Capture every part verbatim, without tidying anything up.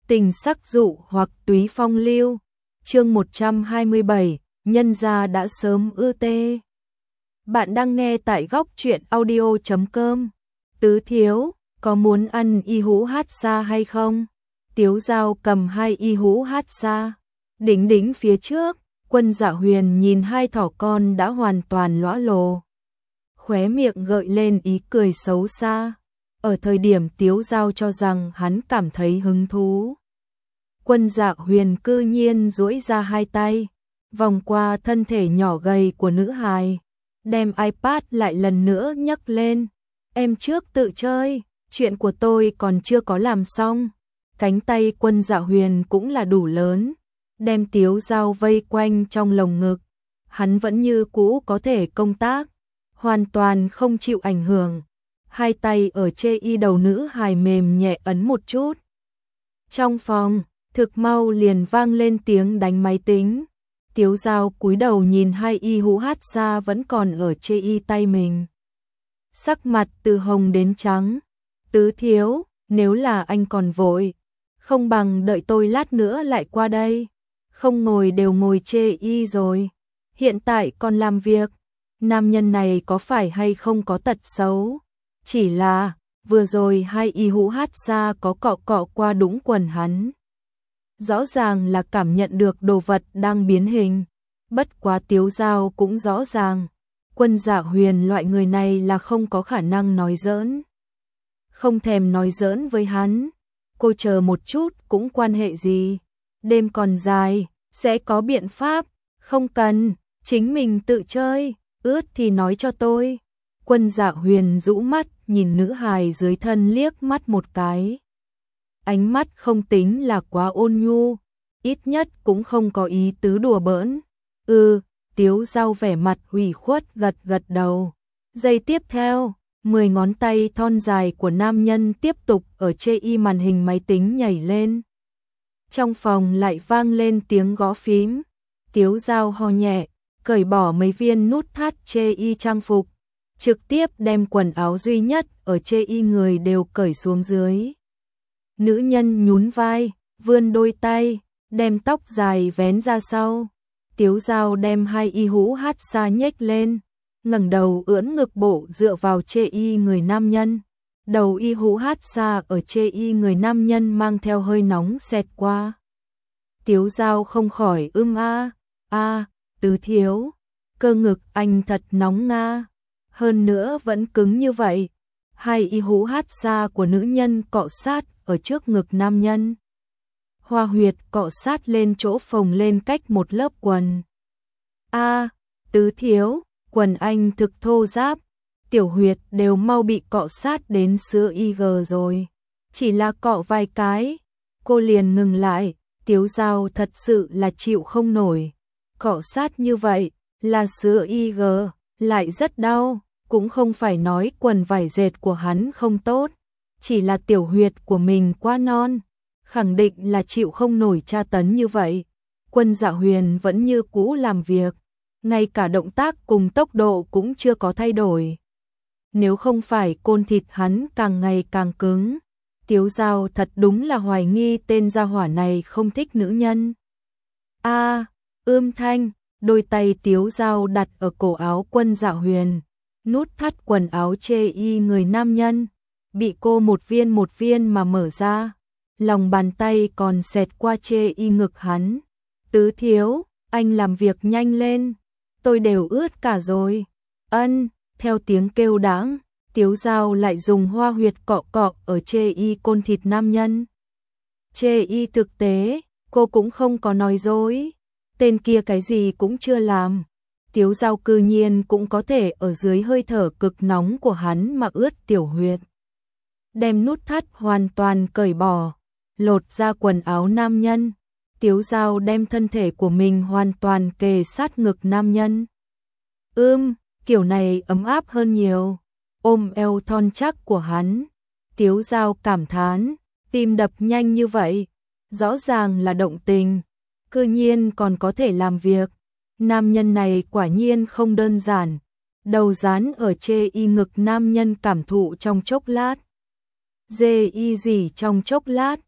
Tình sắc dụ hoặc túy phong lưu. Chương một trăm hai mươi bảy, nhân gia đã sớm ư tê. Bạn đang nghe tại góc truyện audio chấm com. Tứ thiếu, có muốn ăn y hũ hát xa hay không? Tiếu Dao cầm hai y hũ hát xa, đỉnh đỉnh phía trước. Quân Dạ Huyền nhìn hai thỏ con đã hoàn toàn lõa lồ, khóe miệng gợi lên ý cười xấu xa. Ở thời điểm Tiếu Dao cho rằng hắn cảm thấy hứng thú, Quân Dạ Huyền cư nhiên duỗi ra hai tay, vòng qua thân thể nhỏ gầy của nữ hài, đem iPad lại lần nữa nhấc lên. Em trước tự chơi, chuyện của tôi còn chưa có làm xong. Cánh tay Quân Dạ Huyền cũng là đủ lớn, đem Tiếu Dao vây quanh trong lồng ngực. Hắn vẫn như cũ có thể công tác, hoàn toàn không chịu ảnh hưởng. Hai tay ở chê y đầu nữ hài mềm nhẹ ấn một chút. Trong phòng, thực mau liền vang lên tiếng đánh máy tính. Tiếu Dao cúi đầu nhìn hai y hũ hát xa vẫn còn ở chê y tay mình, sắc mặt từ hồng đến trắng. Tứ thiếu, nếu là anh còn vội, không bằng đợi tôi lát nữa lại qua đây. Không ngồi đều ngồi chê y rồi, hiện tại còn làm việc. Nam nhân này có phải hay không có tật xấu? Chỉ là, vừa rồi hai y hũ hát xa có cọ cọ qua đũng quần hắn. Rõ ràng là cảm nhận được đồ vật đang biến hình. Bất quá Tiếu Dao cũng rõ ràng, Quân Dạ Huyền loại người này là không có khả năng nói giỡn. Không thèm nói giỡn với hắn. Cô chờ một chút cũng quan hệ gì. Đêm còn dài, sẽ có biện pháp. Không cần, chính mình tự chơi, ướt thì nói cho tôi. Quân Dạ Huyền rũ mắt nhìn nữ hài dưới thân liếc mắt một cái. Ánh mắt không tính là quá ôn nhu, ít nhất cũng không có ý tứ đùa bỡn. Ừ, Tiếu Dao vẻ mặt ủy khuất gật gật đầu. Giây tiếp theo, mười ngón tay thon dài của nam nhân tiếp tục ở chê y màn hình máy tính nhảy lên. Trong phòng lại vang lên tiếng gõ phím. Tiếu Dao ho nhẹ, cởi bỏ mấy viên nút thắt chê y trang phục, trực tiếp đem quần áo duy nhất ở chê y người đều cởi xuống dưới. Nữ nhân nhún vai, vươn đôi tay, đem tóc dài vén ra sau. Tiếu Dao đem hai y hũ hát xa nhếch lên, ngẩng đầu ưỡn ngực bộ dựa vào chê y người nam nhân. Đầu y hũ hát xa ở chê y người nam nhân mang theo hơi nóng xẹt qua. Tiếu Dao không khỏi ưm a, a, tứ thiếu, cơ ngực anh thật nóng nga. Hơn nữa vẫn cứng như vậy. Hai y hũ hát xa của nữ nhân cọ sát ở trước ngực nam nhân. Hoa huyệt cọ sát lên chỗ phồng lên cách một lớp quần. A, tứ thiếu, quần anh thực thô ráp, tiểu huyệt đều mau bị cọ sát đến sữa i giê rồi. Chỉ là cọ vài cái, cô liền ngừng lại. Tiếu Dao thật sự là chịu không nổi. Cọ sát như vậy, là sữa i giê, lại rất đau. Cũng không phải nói quần vải dệt của hắn không tốt, chỉ là tiểu huyệt của mình quá non, khẳng định là chịu không nổi tra tấn như vậy. Quân Dạ Huyền vẫn như cũ làm việc, ngay cả động tác cùng tốc độ cũng chưa có thay đổi. Nếu không phải côn thịt hắn càng ngày càng cứng, Tiếu Dao thật đúng là hoài nghi tên gia hỏa này không thích nữ nhân. A, ưm thanh, đôi tay Tiếu Dao đặt ở cổ áo Quân Dạ Huyền. Nút thắt quần áo chê y người nam nhân, bị cô một viên một viên mà mở ra. Lòng bàn tay còn xẹt qua chê y ngực hắn. Tứ thiếu, anh làm việc nhanh lên, tôi đều ướt cả rồi. Ân, theo tiếng kêu đáng, Tiếu Dao lại dùng hoa huyệt cọ cọ ở chê y côn thịt nam nhân. Chê y thực tế, cô cũng không có nói dối. Tên kia cái gì cũng chưa làm. Tiếu Dao cư nhiên cũng có thể ở dưới hơi thở cực nóng của hắn mà ướt tiểu huyệt. Đem nút thắt hoàn toàn cởi bỏ, lột ra quần áo nam nhân. Tiếu Dao đem thân thể của mình hoàn toàn kề sát ngực nam nhân. Ưm, kiểu này ấm áp hơn nhiều. Ôm eo thon chắc của hắn, Tiếu Dao cảm thán, tim đập nhanh như vậy, rõ ràng là động tình, cư nhiên còn có thể làm việc. Nam nhân này quả nhiên không đơn giản. Đầu dán ở chê y ngực nam nhân cảm thụ trong chốc lát. Dê y gì trong chốc lát.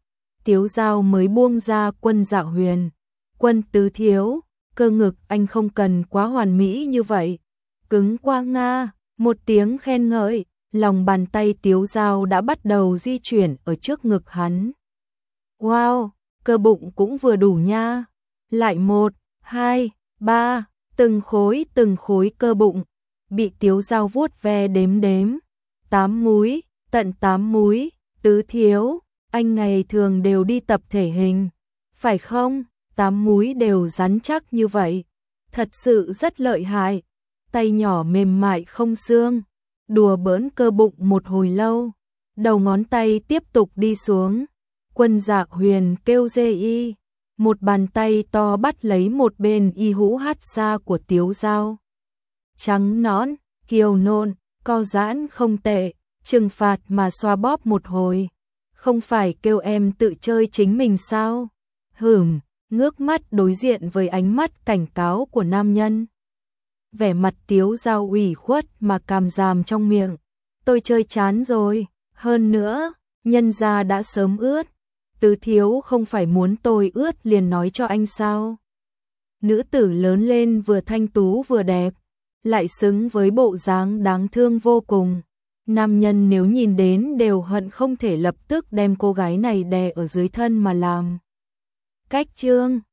Tiếu Dao mới buông ra Quân Dạ Huyền. Quân tứ thiếu, cơ ngực anh không cần quá hoàn mỹ như vậy. Cứng qua nga, một tiếng khen ngợi, lòng bàn tay Tiếu Dao đã bắt đầu di chuyển ở trước ngực hắn. Wow, cơ bụng cũng vừa đủ nha. Lại một, hai, ba, từng khối từng khối cơ bụng, bị Tiếu Dao vuốt ve đếm đếm. Tám múi, tận tám múi, tứ thiếu, anh ngày thường đều đi tập thể hình, phải không? Tám múi đều rắn chắc như vậy, thật sự rất lợi hại. Tay nhỏ mềm mại không xương, đùa bỡn cơ bụng một hồi lâu, đầu ngón tay tiếp tục đi xuống. Quân Dạ Huyền kêu dê y, một bàn tay to bắt lấy một bên y hũ hát xa của Tiếu Dao. Trắng nõn, kiều nộn, co giãn không tệ, trừng phạt mà xoa bóp một hồi. Không phải kêu em tự chơi chính mình sao? Hửm, ngước mắt đối diện với ánh mắt cảnh cáo của nam nhân. Vẻ mặt Tiếu Dao ủy khuất mà càm ràm trong miệng. Tôi chơi chán rồi, hơn nữa, nhân gia đã sớm ướt. Tứ thiếu không phải muốn tôi ướt liền nói cho anh sao? Nữ tử lớn lên vừa thanh tú vừa đẹp, lại xứng với bộ dáng đáng thương vô cùng. Nam nhân nếu nhìn đến đều hận không thể lập tức đem cô gái này đè ở dưới thân mà làm. Cách chương